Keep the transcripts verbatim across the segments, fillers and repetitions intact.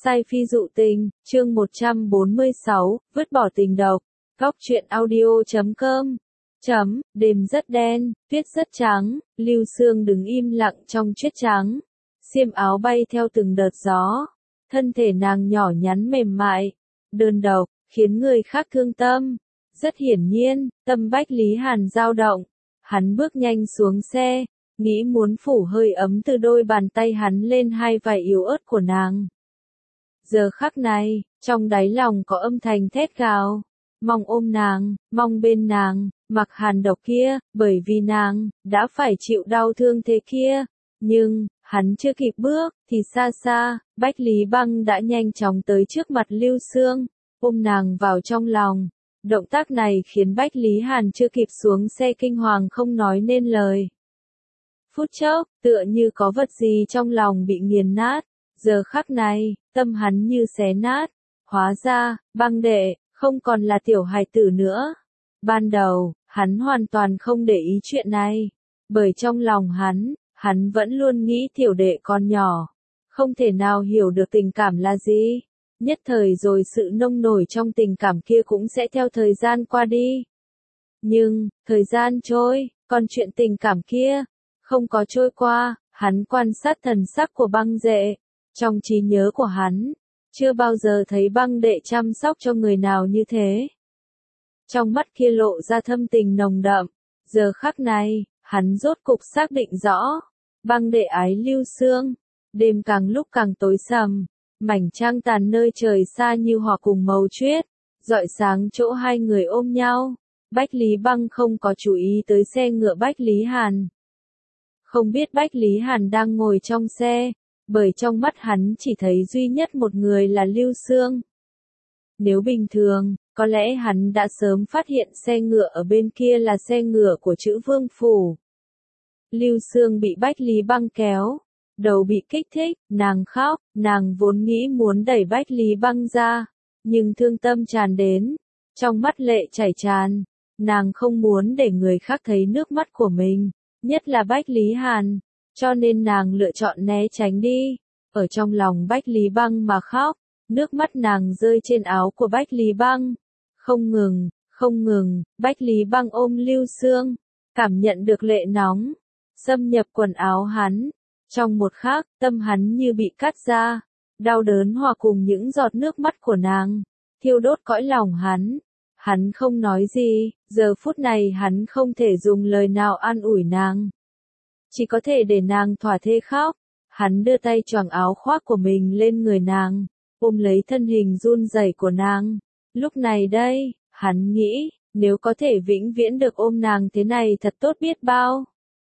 Sai phi dụ tình, chương một trăm bốn mươi sáu, vứt bỏ tình độc. Góc truyện audio chấm com. Chấm, đêm rất đen, tuyết rất trắng, Lưu Sương đứng im lặng trong tuyết trắng. Xiêm áo bay theo từng đợt gió. Thân thể nàng nhỏ nhắn mềm mại, đơn độc, khiến người khác thương tâm. Rất hiển nhiên, tâm Bách Lý Hàn dao động. Hắn bước nhanh xuống xe, nghĩ muốn phủ hơi ấm từ đôi bàn tay hắn lên hai vải yếu ớt của nàng. Giờ khắc này, trong đáy lòng có âm thanh thét gào, mong ôm nàng, mong bên nàng, mặc hàn độc kia, bởi vì nàng, đã phải chịu đau thương thế kia. Nhưng, hắn chưa kịp bước, thì xa xa, Bách Lý Băng đã nhanh chóng tới trước mặt Lưu Sương, ôm nàng vào trong lòng. Động tác này khiến Bách Lý Hàn chưa kịp xuống xe kinh hoàng không nói nên lời. Phút chốc, tựa như có vật gì trong lòng bị nghiền nát. Giờ khắc này, tâm hắn như xé nát. Hóa ra, Băng đệ, không còn là tiểu hài tử nữa. Ban đầu, hắn hoàn toàn không để ý chuyện này. Bởi trong lòng hắn, hắn vẫn luôn nghĩ tiểu đệ còn nhỏ. Không thể nào hiểu được tình cảm là gì. Nhất thời rồi sự nông nổi trong tình cảm kia cũng sẽ theo thời gian qua đi. Nhưng, thời gian trôi, còn chuyện tình cảm kia, không có trôi qua. Hắn quan sát thần sắc của Băng đệ. Trong trí nhớ của hắn, chưa bao giờ thấy Băng đệ chăm sóc cho người nào như thế. Trong mắt kia lộ ra thâm tình nồng đậm. Giờ khắc này, hắn rốt cục xác định rõ. Băng đệ ái Lưu Sương. Đêm càng lúc càng tối sầm. Mảnh trăng tàn nơi trời xa như hòa cùng màu tuyết. Rọi sáng chỗ hai người ôm nhau. Bách Lý Băng không có chú ý tới xe ngựa Bách Lý Hàn. Không biết Bách Lý Hàn đang ngồi trong xe. Bởi trong mắt hắn chỉ thấy duy nhất một người là Lưu Sương. Nếu bình thường, có lẽ hắn đã sớm phát hiện xe ngựa ở bên kia là xe ngựa của Chữ Vương Phủ. Lưu Sương bị Bách Lý Băng kéo, đầu bị kích thích, nàng khóc, nàng vốn nghĩ muốn đẩy Bách Lý Băng ra, nhưng thương tâm tràn đến, trong mắt lệ chảy tràn, nàng không muốn để người khác thấy nước mắt của mình, nhất là Bách Lý Hàn. Cho nên nàng lựa chọn né tránh đi, ở trong lòng Bách Lý Băng mà khóc, nước mắt nàng rơi trên áo của Bách Lý Băng. Không ngừng, không ngừng, Bách Lý Băng ôm Lưu Sương, cảm nhận được lệ nóng, xâm nhập quần áo hắn. Trong một khắc, tâm hắn như bị cắt ra, đau đớn hòa cùng những giọt nước mắt của nàng, thiêu đốt cõi lòng hắn. Hắn không nói gì, giờ phút này hắn không thể dùng lời nào an ủi nàng. Chỉ có thể để nàng thỏa thê khóc. Hắn đưa tay choàng áo khoác của mình lên người nàng, ôm lấy thân hình run rẩy của nàng. Lúc này đây, hắn nghĩ, nếu có thể vĩnh viễn được ôm nàng thế này thật tốt biết bao.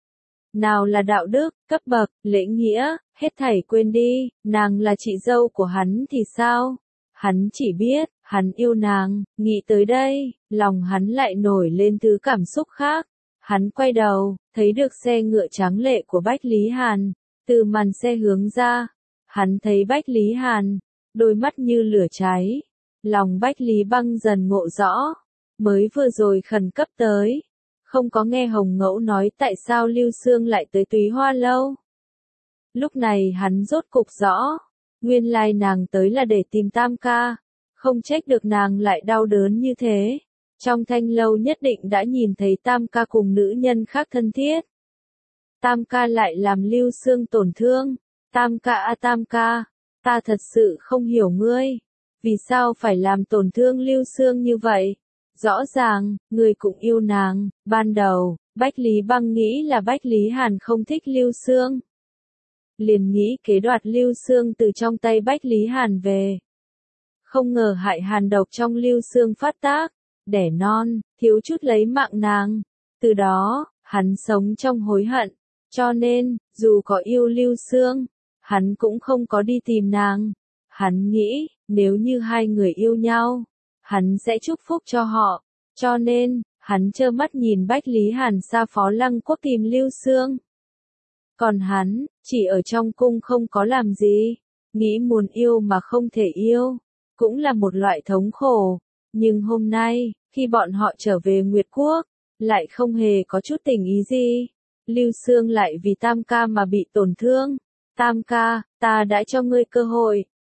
Nào là đạo đức, cấp bậc, lễ nghĩa, hết thảy quên đi, nàng là chị dâu của hắn thì sao? Hắn chỉ biết, hắn yêu nàng, nghĩ tới đây, lòng hắn lại nổi lên thứ cảm xúc khác. Hắn quay đầu, thấy được xe ngựa trắng lệ của Bách Lý Hàn, từ màn xe hướng ra, hắn thấy Bách Lý Hàn, đôi mắt như lửa cháy, lòng Bách Lý Băng dần ngộ rõ, mới vừa rồi khẩn cấp tới, không có nghe Hồng Ngẫu nói tại sao Lưu Sương lại tới Túy Hoa Lâu. Lúc này hắn rốt cục rõ, nguyên lai nàng tới là để tìm Tam ca, không trách được nàng lại đau đớn như thế. Trong thanh lâu nhất định đã nhìn thấy Tam ca cùng nữ nhân khác thân thiết. Tam ca lại làm Lưu Sương tổn thương. Tam ca a Tam ca, ta thật sự không hiểu ngươi. Vì sao phải làm tổn thương Lưu Sương như vậy? Rõ ràng, ngươi cũng yêu nàng. Ban đầu, Bách Lý Băng nghĩ là Bách Lý Hàn không thích Lưu Sương. Liền nghĩ kế đoạt Lưu Sương từ trong tay Bách Lý Hàn về. Không ngờ hại hàn độc trong Lưu Sương phát tác. Đẻ non, thiếu chút lấy mạng nàng. Từ đó, hắn sống trong hối hận. Cho nên, dù có yêu Lưu Sương, hắn cũng không có đi tìm nàng. Hắn nghĩ, nếu như hai người yêu nhau, hắn sẽ chúc phúc cho họ. Cho nên, hắn trơ mắt nhìn Bách Lý Hàn xa Phó Lăng Quốc tìm Lưu Sương. Còn hắn, chỉ ở trong cung không có làm gì. Nghĩ muốn yêu mà không thể yêu, cũng là một loại thống khổ. Nhưng hôm nay, khi bọn họ trở về Nguyệt Quốc, lại không hề có chút tình ý gì. Lưu Sương lại vì Tam ca mà bị tổn thương. Tam ca, ta đã cho ngươi cơ hội.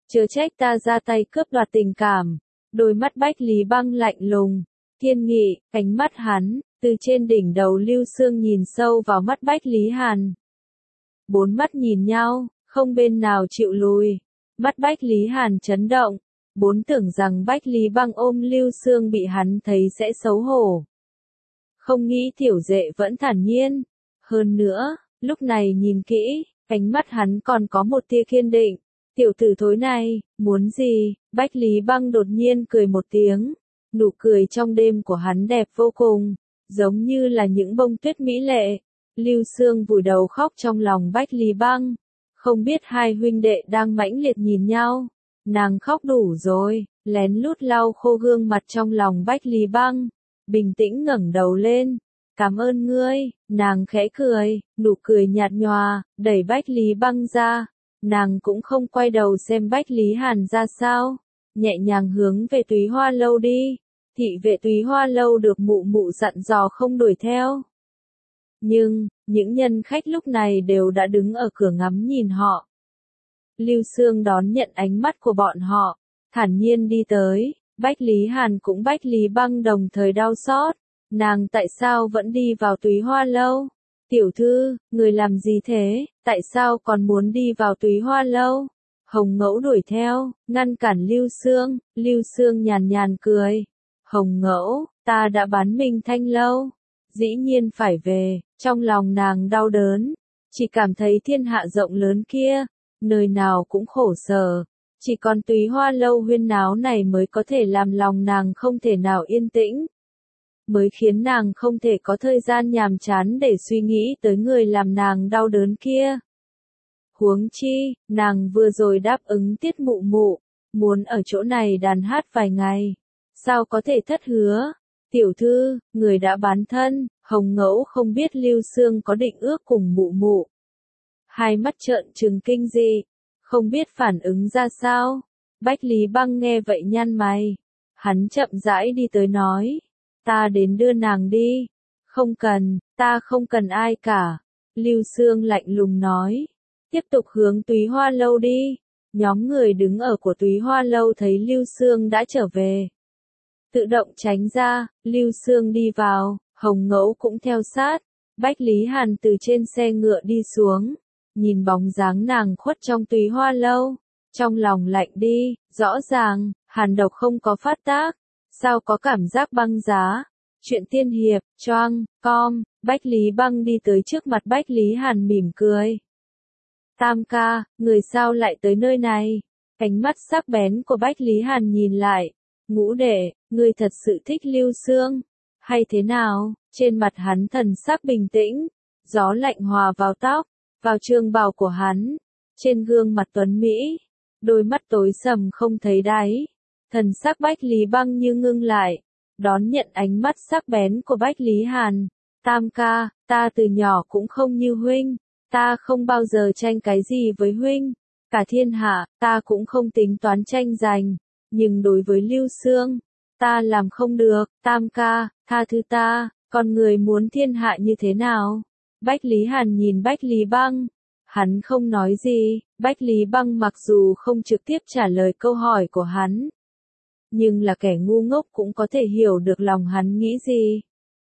chớ trách ta ra tay cướp đoạt tình cảm. Đôi mắt Bách Lý Băng lạnh lùng, kiên nghị, ánh mắt hắn, từ trên đỉnh đầu Lưu Xương nhìn sâu vào mắt Bách Lý Hàn. Bốn mắt nhìn nhau, không bên nào chịu lùi. Mắt Bách Lý Hàn chấn động, bốn tưởng rằng Bách Lý Băng ôm Lưu Xương bị hắn thấy sẽ xấu hổ. Không nghĩ tiểu dệ vẫn thản nhiên. Hơn nữa, lúc này nhìn kỹ, ánh mắt hắn còn có một tia kiên định. Tiểu tử thối này, muốn gì? Bách Lý Băng đột nhiên cười một tiếng. Nụ cười trong đêm của hắn đẹp vô cùng, giống như là những bông tuyết mỹ lệ. Lưu Xương vùi đầu khóc trong lòng Bách Lý Băng. Không biết hai huynh đệ đang mãnh liệt nhìn nhau. Nàng khóc đủ rồi, lén lút lau khô gương mặt trong lòng Bách Lý Băng. Bình tĩnh ngẩng đầu lên. Cảm ơn ngươi, nàng khẽ cười, nụ cười nhạt nhòa, đẩy Bách Lý Băng ra. Nàng cũng không quay đầu xem Bách Lý Hàn ra sao. Nhẹ nhàng hướng về Túy Hoa Lâu đi. Thị vệ Túy Hoa Lâu được mụ mụ dặn dò không đuổi theo. Nhưng, những nhân khách lúc này đều đã đứng ở cửa ngắm nhìn họ. Lưu Xương đón nhận ánh mắt của bọn họ, thản nhiên đi tới. Bách Lý Hàn cũng Bách Lý Băng đồng thời đau xót. Nàng tại sao vẫn đi vào Túy Hoa Lâu? Tiểu thư, người làm gì thế? Tại sao còn muốn đi vào Túy Hoa Lâu? Hồng Ngẫu đuổi theo, ngăn cản Lưu Xương. Lưu Xương nhàn nhàn cười. Hồng Ngẫu, ta đã bán Minh Thanh Lâu. Dĩ nhiên phải về. Trong lòng nàng đau đớn. Chỉ cảm thấy thiên hạ rộng lớn kia, nơi nào cũng khổ sở. Chỉ còn Túy Hoa Lâu huyên náo này mới có thể làm lòng nàng không thể nào yên tĩnh. Mới khiến nàng không thể có thời gian nhàm chán để suy nghĩ tới người làm nàng đau đớn kia. Huống chi, nàng vừa rồi đáp ứng Tiết Mụ Mụ, muốn ở chỗ này đàn hát vài ngày. Sao có thể thất hứa? Tiểu thư, người đã bán thân. Hồng Ngẫu không biết Lưu Xương có định ước cùng Mụ Mụ. Hai mắt trợn trừng kinh dị, không biết phản ứng ra sao. Bách Lý Băng nghe vậy nhăn mày. Hắn chậm rãi đi tới nói. Ta đến đưa nàng đi. Không cần, ta không cần ai cả. Lưu Xương lạnh lùng nói. Tiếp tục hướng Túy Hoa Lâu đi. Nhóm người đứng ở của Túy Hoa Lâu thấy Lưu Xương đã trở về. Tự động tránh ra, Lưu Xương đi vào, Hồng Ngẫu cũng theo sát. Bách Lý Hàn từ trên xe ngựa đi xuống. Nhìn bóng dáng nàng khuất trong Túy Hoa Lâu. Trong lòng lạnh đi, rõ ràng, hàn độc không có phát tác. Sao có cảm giác băng giá? Chuyện tiên hiệp, choang, com, Bách Lý Băng đi tới trước mặt Bách Lý Hàn mỉm cười. Tam ca, người sao lại tới nơi này? Ánh mắt sắc bén của Bách Lý Hàn nhìn lại. Ngũ đệ, ngươi thật sự thích Lưu Xương? Hay thế nào? Trên mặt hắn thần sắc bình tĩnh. Gió lạnh hòa vào tóc, vào trường bào của hắn. Trên gương mặt tuấn Mỹ, đôi mắt tối sầm không thấy đáy. Thần sắc Bách Lý Băng như ngưng lại, đón nhận ánh mắt sắc bén của Bách Lý Hàn. Tam ca, ta từ nhỏ cũng không như huynh, ta không bao giờ tranh cái gì với huynh. Cả thiên hạ, ta cũng không tính toán tranh giành, nhưng đối với Lưu Xương, ta làm không được. Tam ca, tha thứ ta, con người muốn thiên hạ như thế nào? Bách Lý Hàn nhìn Bách Lý Băng. Hắn không nói gì. Bách Lý Băng mặc dù không trực tiếp trả lời câu hỏi của hắn, nhưng là kẻ ngu ngốc cũng có thể hiểu được lòng hắn nghĩ gì.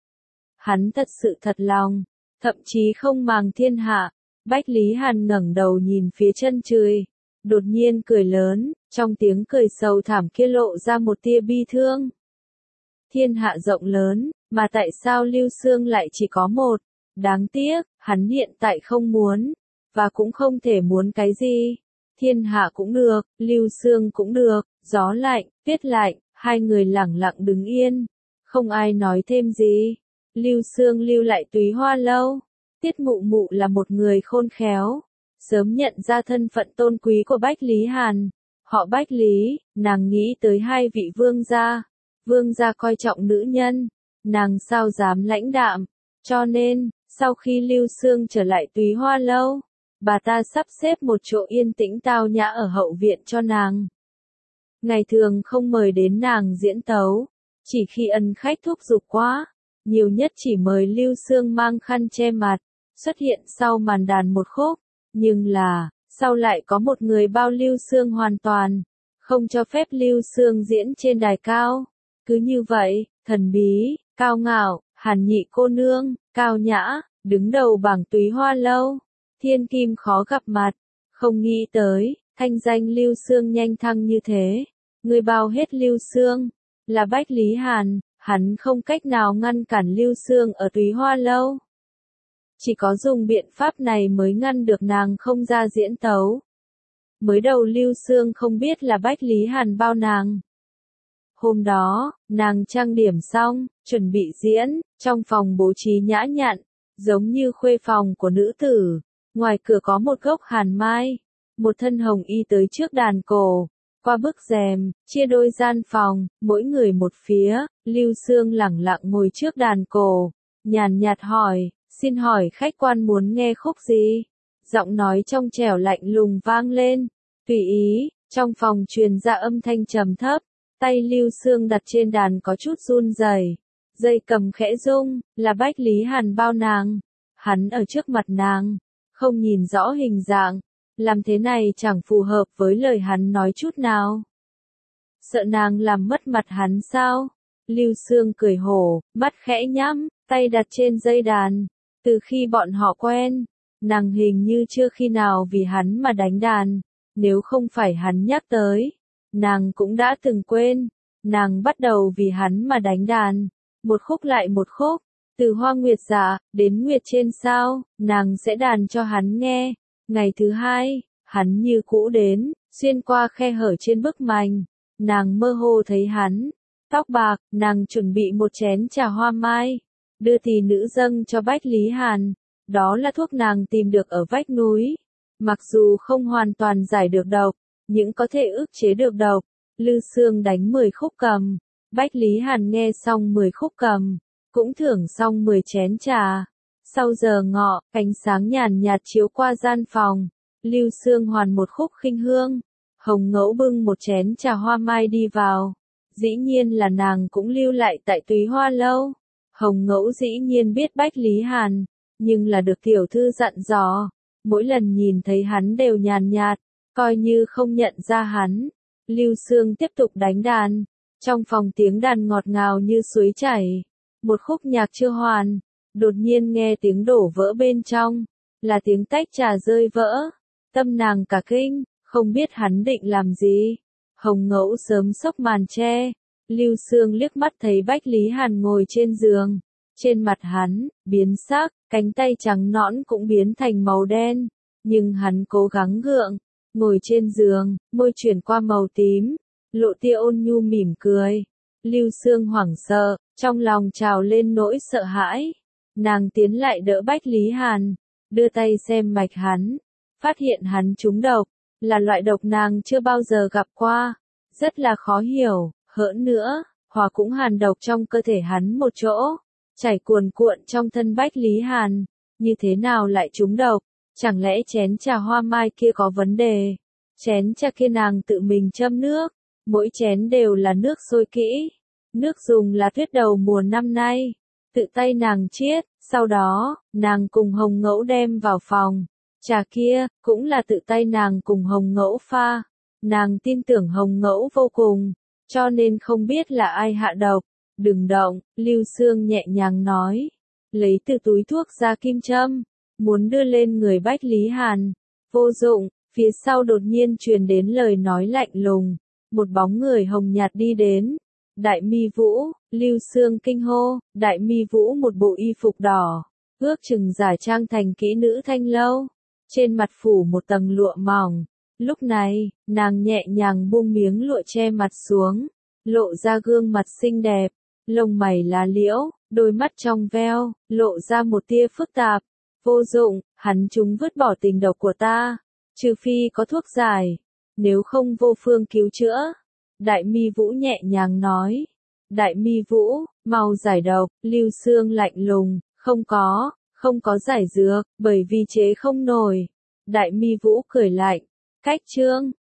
Hắn thật sự thật lòng, thậm chí không màng thiên hạ. Bách Lý Hàn ngẩng đầu nhìn phía chân trời, đột nhiên cười lớn, trong tiếng cười sầu thảm kia lộ ra một tia bi thương. Thiên hạ rộng lớn, mà tại sao Lưu Xương lại chỉ có một? Đáng tiếc, hắn hiện tại không muốn, và cũng không thể muốn cái gì. Thiên hạ cũng được, Lưu Xương cũng được. Gió lạnh, tuyết lạnh, hai người lẳng lặng đứng yên, không ai nói thêm gì. Lưu Xương lưu lại Túy Hoa Lâu. Tiết Mụ Mụ là một người khôn khéo, sớm nhận ra thân phận tôn quý của Bách Lý Hàn. Họ Bách Lý, nàng nghĩ tới hai vị vương gia. Vương gia coi trọng nữ nhân, nàng sao dám lãnh đạm. Cho nên, sau khi Lưu Xương trở lại Túy Hoa Lâu, bà ta sắp xếp một chỗ yên tĩnh tao nhã ở hậu viện cho nàng. Ngày thường không mời đến nàng diễn tấu, chỉ khi ân khách thúc giục quá, nhiều nhất chỉ mời Lưu Xương mang khăn che mặt, xuất hiện sau màn đàn một khúc. Nhưng là, Sau lại có một người bao Lưu Xương hoàn toàn, không cho phép Lưu Xương diễn trên đài cao. Cứ như vậy, thần bí, cao ngạo, Hàn Nhị cô nương, cao nhã, đứng đầu bảng Túy Hoa lâu. Thiên kim khó gặp mặt, không nghĩ tới, thanh danh Lưu Xương nhanh thăng như thế. Người bao hết Lưu Xương, là Bách Lý Hàn, hắn không cách nào ngăn cản Lưu Xương ở Túy Hoa lâu. Chỉ có dùng biện pháp này mới ngăn được nàng không ra diễn tấu. Mới đầu Lưu Xương không biết là Bách Lý Hàn bao nàng. Hôm đó, nàng trang điểm xong, chuẩn bị diễn, trong phòng bố trí nhã nhặn, giống như khuê phòng của nữ tử. Ngoài cửa có một gốc hàn mai, một thân hồng y tới trước đàn cổ. Qua bức rèm, chia đôi gian phòng, mỗi người một phía, Lưu Xương lẳng lặng ngồi trước đàn cổ, nhàn nhạt hỏi, xin hỏi khách quan muốn nghe khúc gì? Giọng nói trong trẻo lạnh lùng vang lên, tùy ý, trong phòng truyền ra âm thanh trầm thấp, tay Lưu Xương đặt trên đàn có chút run rẩy, dây cầm khẽ rung, là Bách Lý Hàn bao nàng. Hắn ở trước mặt nàng, không nhìn rõ hình dạng. Làm thế này chẳng phù hợp với lời hắn nói chút nào. Sợ nàng làm mất mặt hắn sao? Lưu Xương cười hổ, mắt khẽ nhắm, tay đặt trên dây đàn. Từ khi bọn họ quen, nàng hình như chưa khi nào vì hắn mà đánh đàn. Nếu không phải hắn nhắc tới, nàng cũng đã từng quên. Nàng bắt đầu vì hắn mà đánh đàn. Một khúc lại một khúc, từ Hoa Nguyệt Dạ đến Nguyệt Trên Sao, nàng sẽ đàn cho hắn nghe. Ngày thứ hai, hắn như cũ đến, xuyên qua khe hở trên bức mành. Nàng mơ hồ thấy hắn, tóc bạc, nàng chuẩn bị một chén trà hoa mai, đưa tỷ nữ dâng cho Bách Lý Hàn. Đó là thuốc nàng tìm được ở vách núi. Mặc dù không hoàn toàn giải được độc, nhưng có thể ức chế được độc. Lưu Xương đánh mười khúc cầm, Bách Lý Hàn nghe xong mười khúc cầm, cũng thưởng xong mười chén trà. Sau giờ ngọ, ánh sáng nhàn nhạt chiếu qua gian phòng, Lưu Xương hoàn một khúc khinh hương. Hồng Ngẫu bưng một chén trà hoa mai đi vào. Dĩ nhiên là nàng cũng lưu lại tại Túy Hoa lâu. Hồng Ngẫu dĩ nhiên biết Bách Lý Hàn, nhưng là được tiểu thư dặn dò. Mỗi lần nhìn thấy hắn đều nhàn nhạt, coi như không nhận ra hắn. Lưu Xương tiếp tục đánh đàn. Trong phòng tiếng đàn ngọt ngào như suối chảy. Một khúc nhạc chưa hoàn. Đột nhiên nghe tiếng đổ vỡ bên trong, là tiếng tách trà rơi vỡ. Tâm nàng cả kinh, không biết hắn định làm gì. Hồng Ngẫu sớm xốc màn che. Lưu Xương liếc mắt thấy Bách Lý Hàn ngồi trên giường. Trên mặt hắn, biến sắc, cánh tay trắng nõn cũng biến thành màu đen. Nhưng hắn cố gắng gượng, ngồi trên giường, môi chuyển qua màu tím, lộ tia ôn nhu mỉm cười. Lưu Xương hoảng sợ, trong lòng trào lên nỗi sợ hãi. Nàng tiến lại đỡ Bách Lý Hàn, đưa tay xem mạch hắn, phát hiện hắn trúng độc, là loại độc nàng chưa bao giờ gặp qua, rất là khó hiểu. Hơn nữa, hỏa cũng hàn độc trong cơ thể hắn một chỗ, chảy cuồn cuộn trong thân Bách Lý Hàn, như thế nào lại trúng độc? Chẳng lẽ chén trà hoa mai kia có vấn đề? Chén trà kia nàng tự mình châm nước, mỗi chén đều là nước sôi kỹ, nước dùng là tuyết đầu mùa năm nay. Tự tay nàng chiết, sau đó, nàng cùng Hồng Ngẫu đem vào phòng. Trà kia, cũng là tự tay nàng cùng Hồng Ngẫu pha. Nàng tin tưởng Hồng Ngẫu vô cùng, cho nên không biết là ai hạ độc. Đừng động, Lưu Xương nhẹ nhàng nói. Lấy từ túi thuốc ra kim châm, muốn đưa lên người Bách Lý Hàn. Vô dụng, phía sau đột nhiên truyền đến lời nói lạnh lùng. Một bóng người hồng nhạt đi đến. Đại Mi Vũ, Lưu Xương kinh hô. Đại Mi Vũ một bộ y phục đỏ, ước chừng giả trang thành kỹ nữ thanh lâu, trên mặt phủ một tầng lụa mỏng. Lúc này, nàng nhẹ nhàng buông miếng lụa che mặt xuống, lộ ra gương mặt xinh đẹp, lông mày lá liễu, đôi mắt trong veo, lộ ra một tia phức tạp. Vô dụng, hắn chúng vứt bỏ tình độc của ta, trừ phi có thuốc giải, nếu không vô phương cứu chữa. Đại Mi Vũ nhẹ nhàng nói. Đại Mi Vũ, mau giải độc. Lưu Xương lạnh lùng, không có, không có giải dược, bởi vì chế không nổi. Đại Mi Vũ cười lạnh, cách chương,